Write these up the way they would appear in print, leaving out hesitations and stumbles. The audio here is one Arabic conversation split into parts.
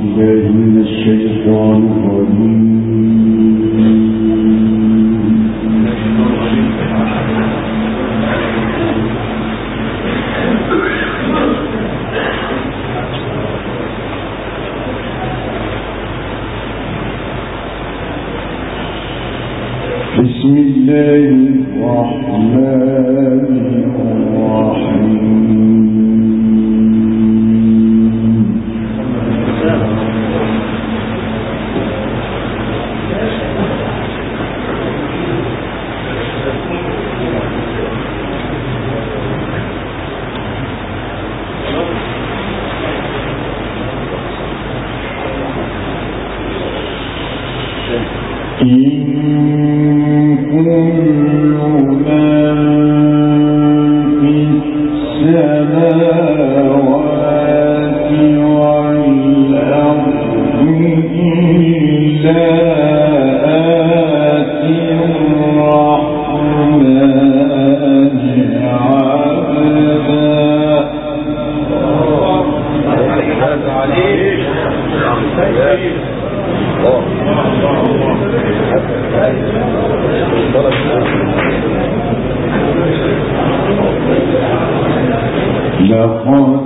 بالله من الشيطان الرجيم. بسم الله الرحمن الرحيم. لقد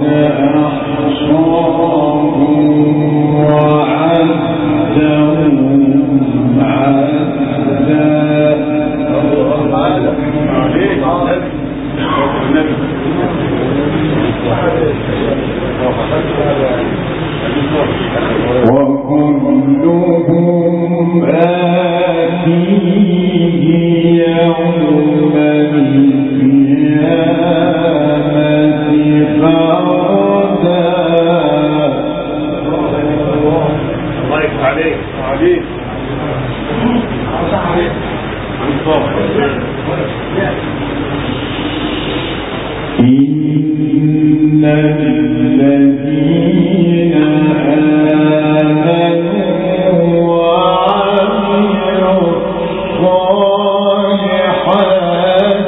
أحصاهم وعدهم عدا. وكلهم آتيه يوم القيامة فردا. الله يفتح عليك عليك. إن الذين آمنوا وعملوا الصالحات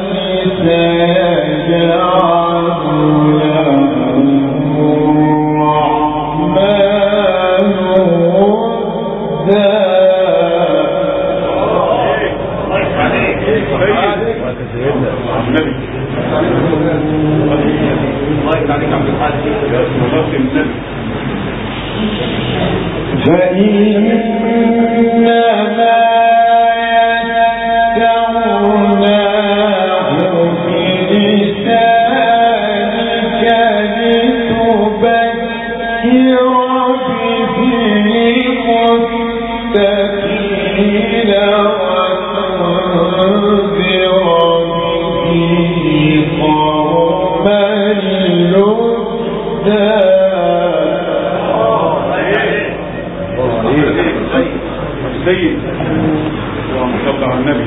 سيجعل لهم الرحمن ودا. فإنما يسرناه بلسانك لتبشر به المتقين وتنذر به قوما لدا. سيد اللهم صل على النبي.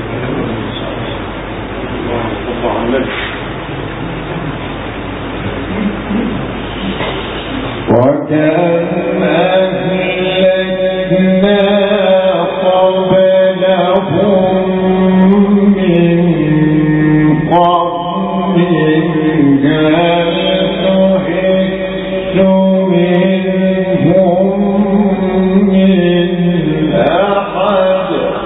اللهم صل على النبي. وكم أهلكنا قبلهم من قرن هل تحس منهم من أحد.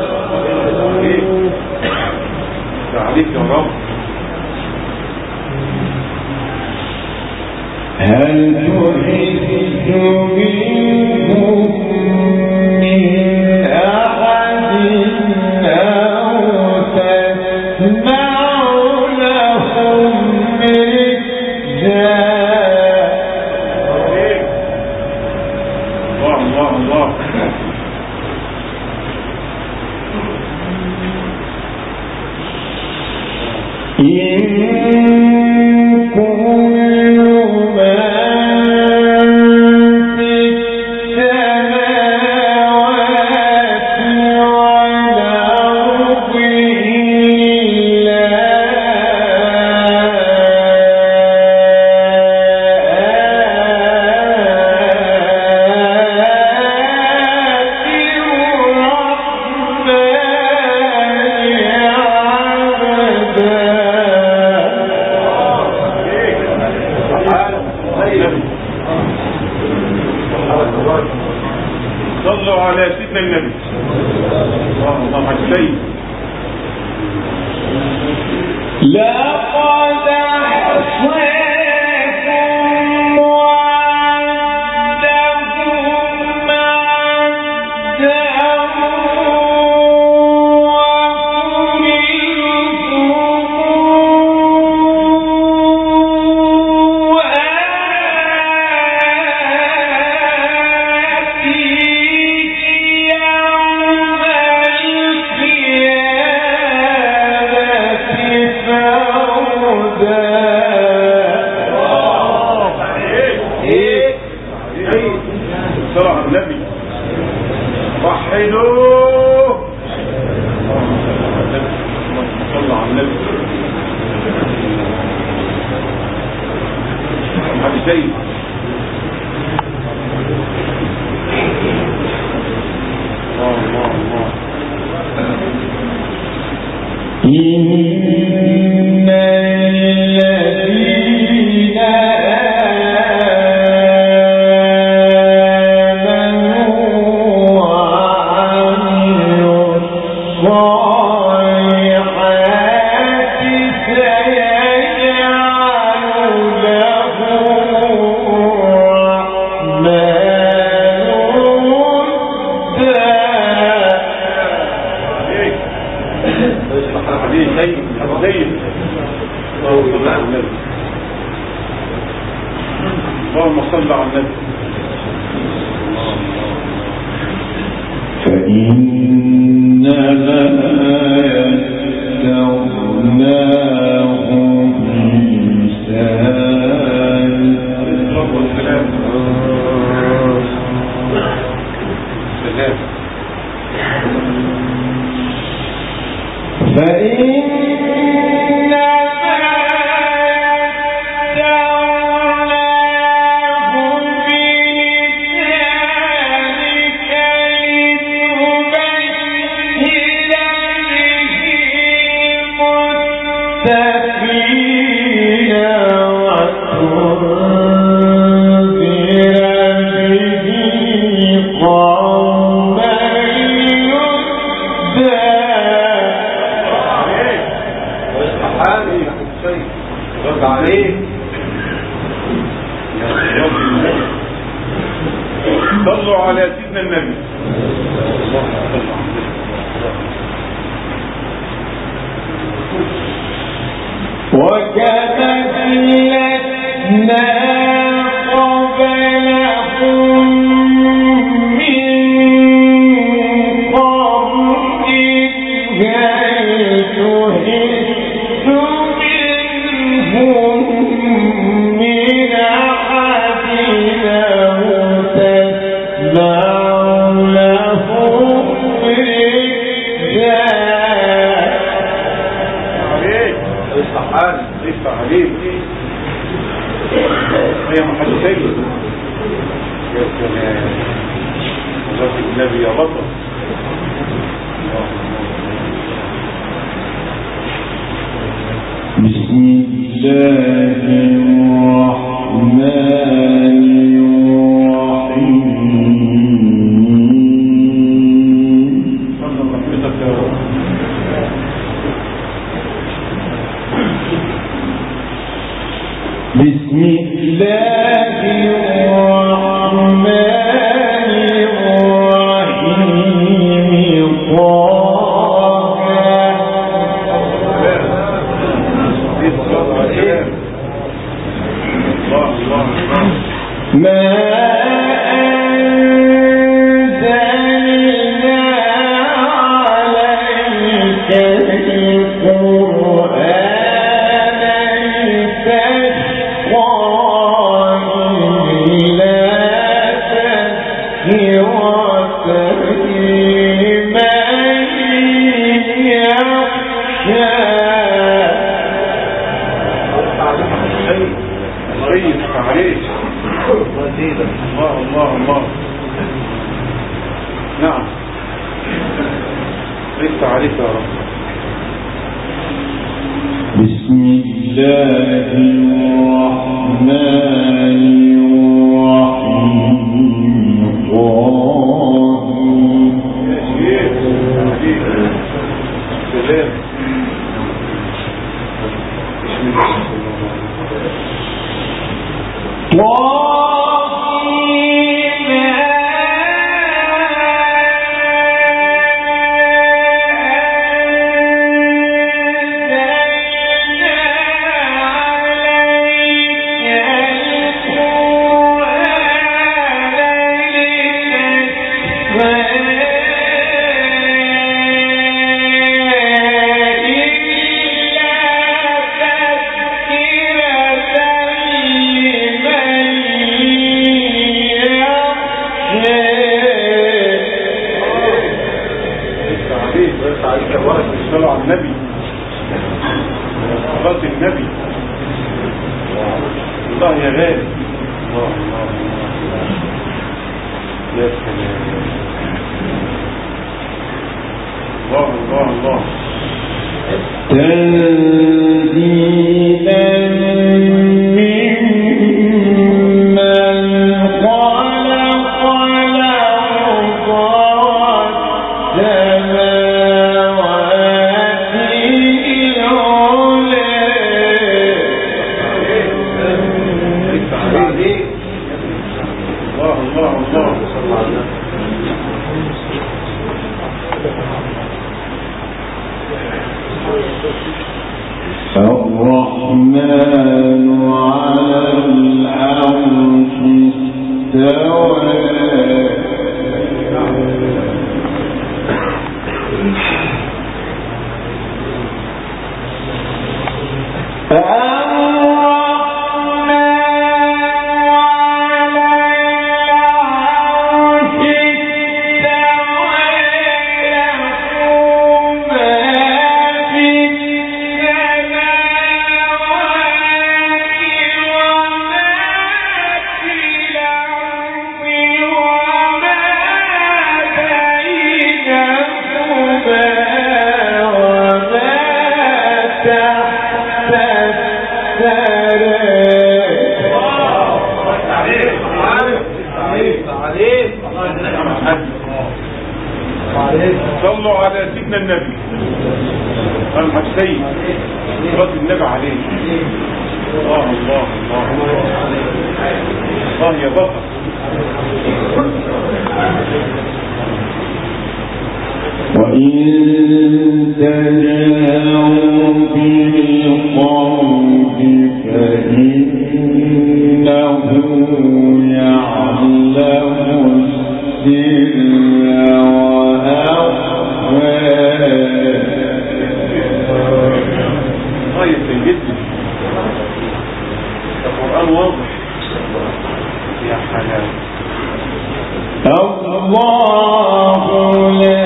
عليك يا رب. هل تحس منهم من أحد أو تسمع لهم رجزا. الله الله الله. على سيدنا النبي. الله على السيد. لقد أحصيكم وعدهم اللهم صل على النبي. فإنما يسرناه بلسانك صلوا على سيدنا النبي. وكذلكنا قبلهم من قرن هل تحس منهم من أحد أو تسمع لهم رجاء عليك يا محمد سيد. يا سلام الله النبي يا بطل. بسم الله الرحمن الرحيم. بسم الله الرحمن الرحيم. ما أنزلنا عليك القرآن لتشقى إلا تذكرة لمن يخشى. الله نعم رفت عليك يا رب. بسم الله الرحمن الرحيم. صلوا على سيدنا النبي الحسين صلى النبي عليه. الله الله الله الله يا بطل. وإن تجاهوا بالقول فإنه يعلم السر طيب جدا. القرآن واضح يا حلال. الله لا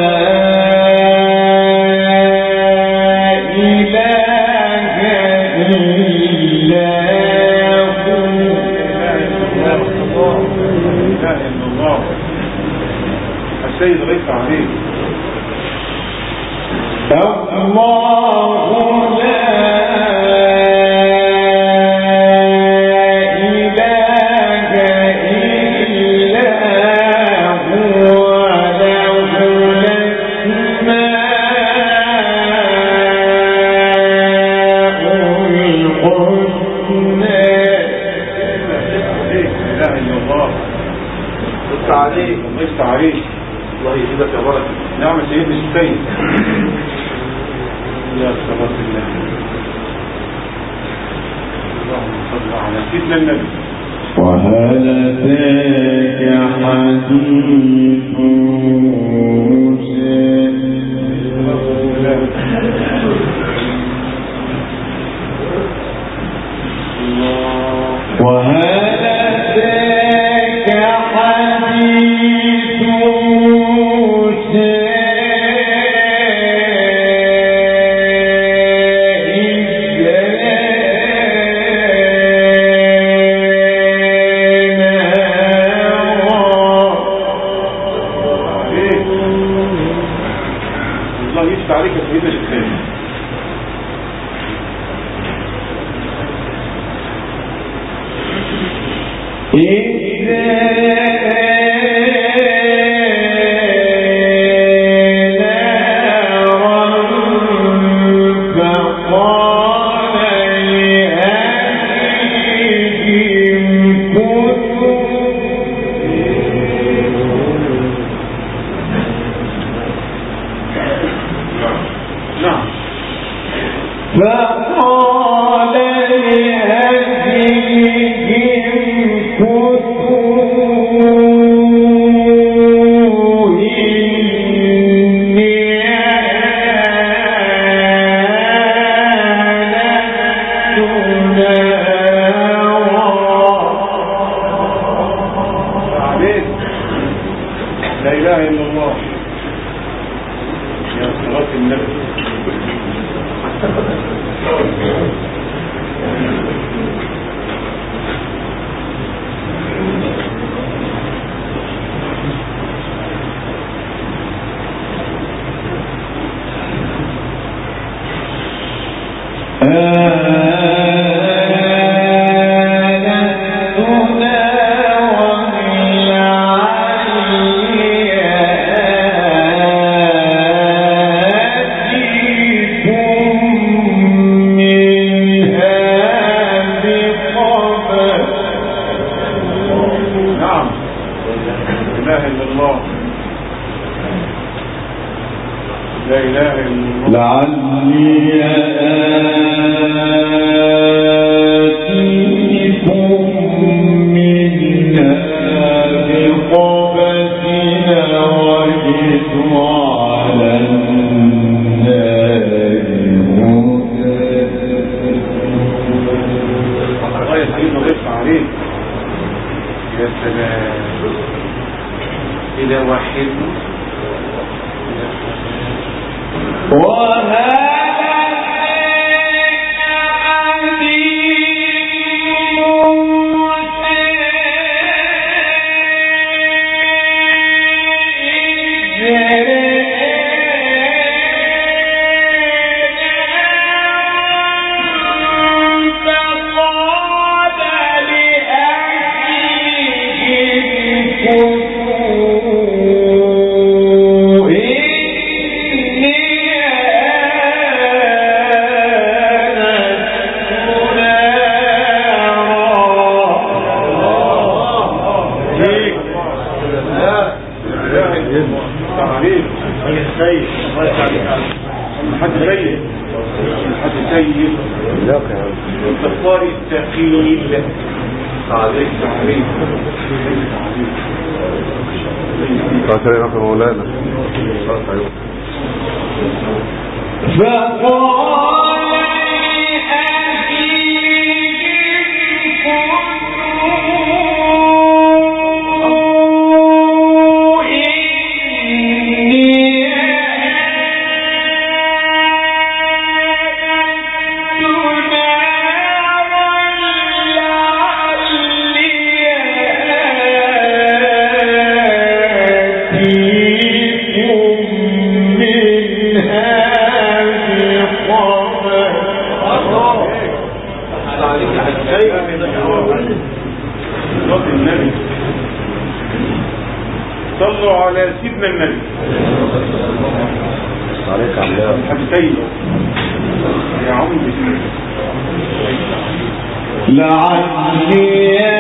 إله إلا هو. لا إله إلا الله. السيد غيث عليه. الله لا إله إلا هو له الأسماء عليه. الله يجزيك يا بركة. نعم سيدنا السيد. يا صلاة الله. اللهم صل على سيدنا النبي. وهل أتاك حديث موسى عليك سيدنا الإسلام. لا إله إلا الله يا صلاة النبي. صلوا على سيدنا النبي. عليك عمدا حبيبي يا عمي لعلي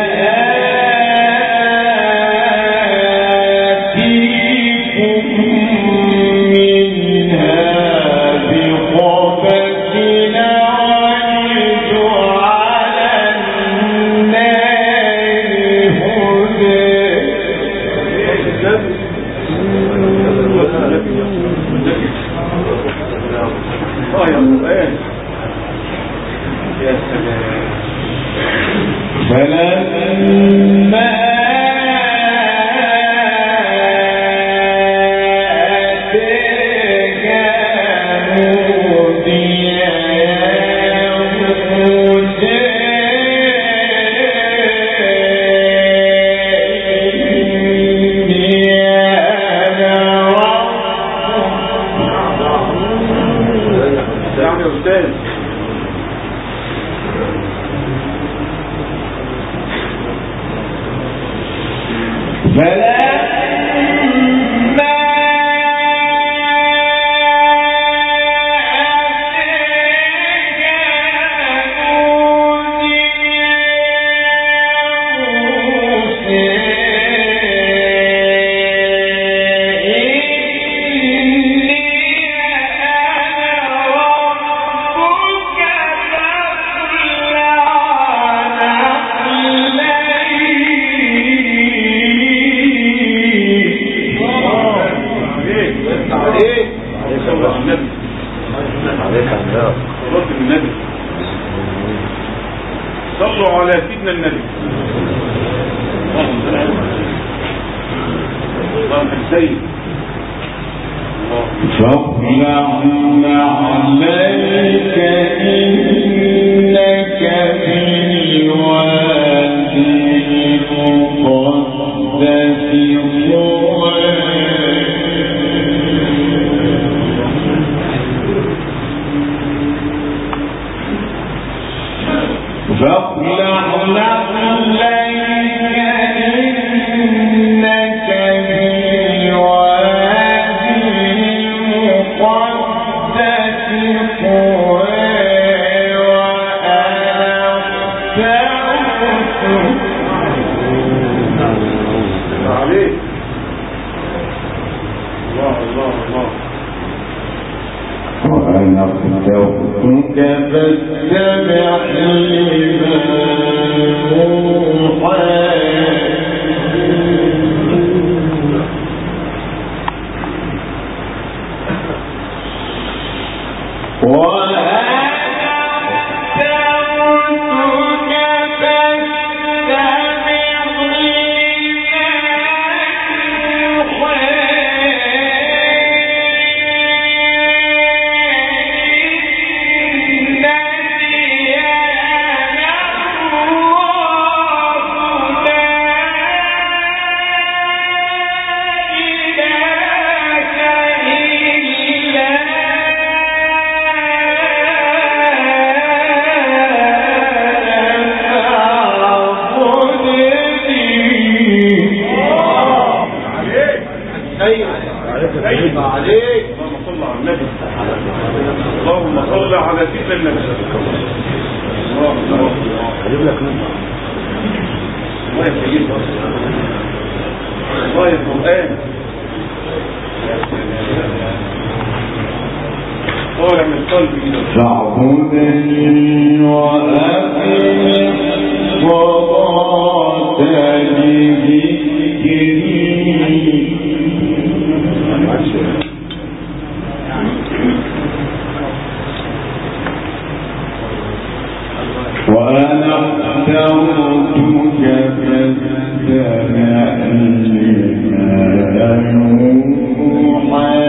سيدنا النبي. اللهم السيد فاخلعنا عليك إنك بالوادي المقدس طوى فاخلعنا عليك إنك بالوادي المقدس طوى عليك. الله الله الله. وأنا اخترتك فاتبع لما أوحى اللهم صل على سيدنا النبي. هجيب لك نمبر. الله يسلمك. الله القرآن طالع من قلبي. فاعبدني وأقم الصلاة لذكري وأنا اخترتك فاستمع لما يوحى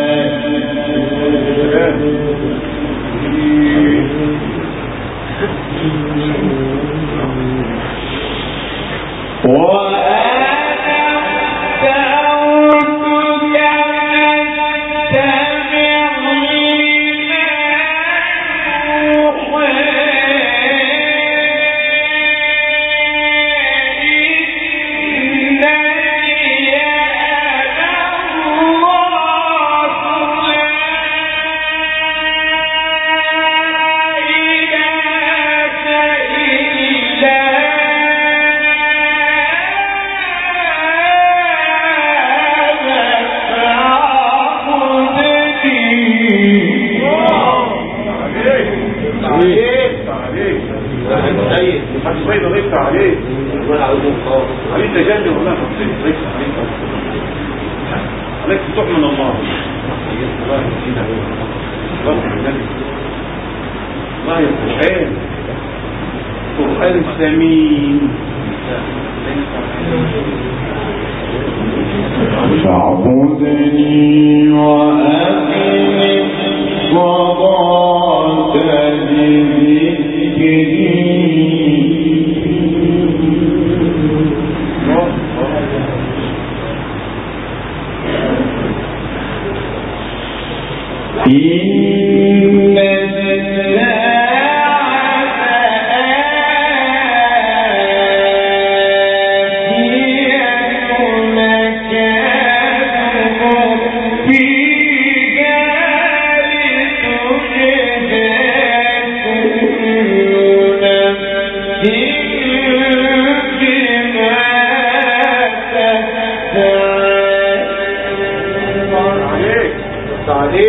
عليك تجنب والله عليك فتوح من الله. الله يا القرآن قرآن ثمين. فاعبدني وأقم الصلاة لذكري إن الساعة آتية مكان فيها لتجزى كل نفس بما تسعى.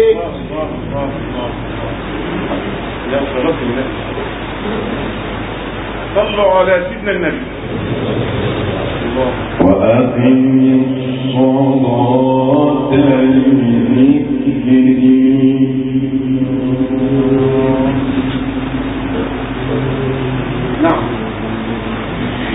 صلوا على سيدنا النبي. وأقم الصلاة لذكري نعم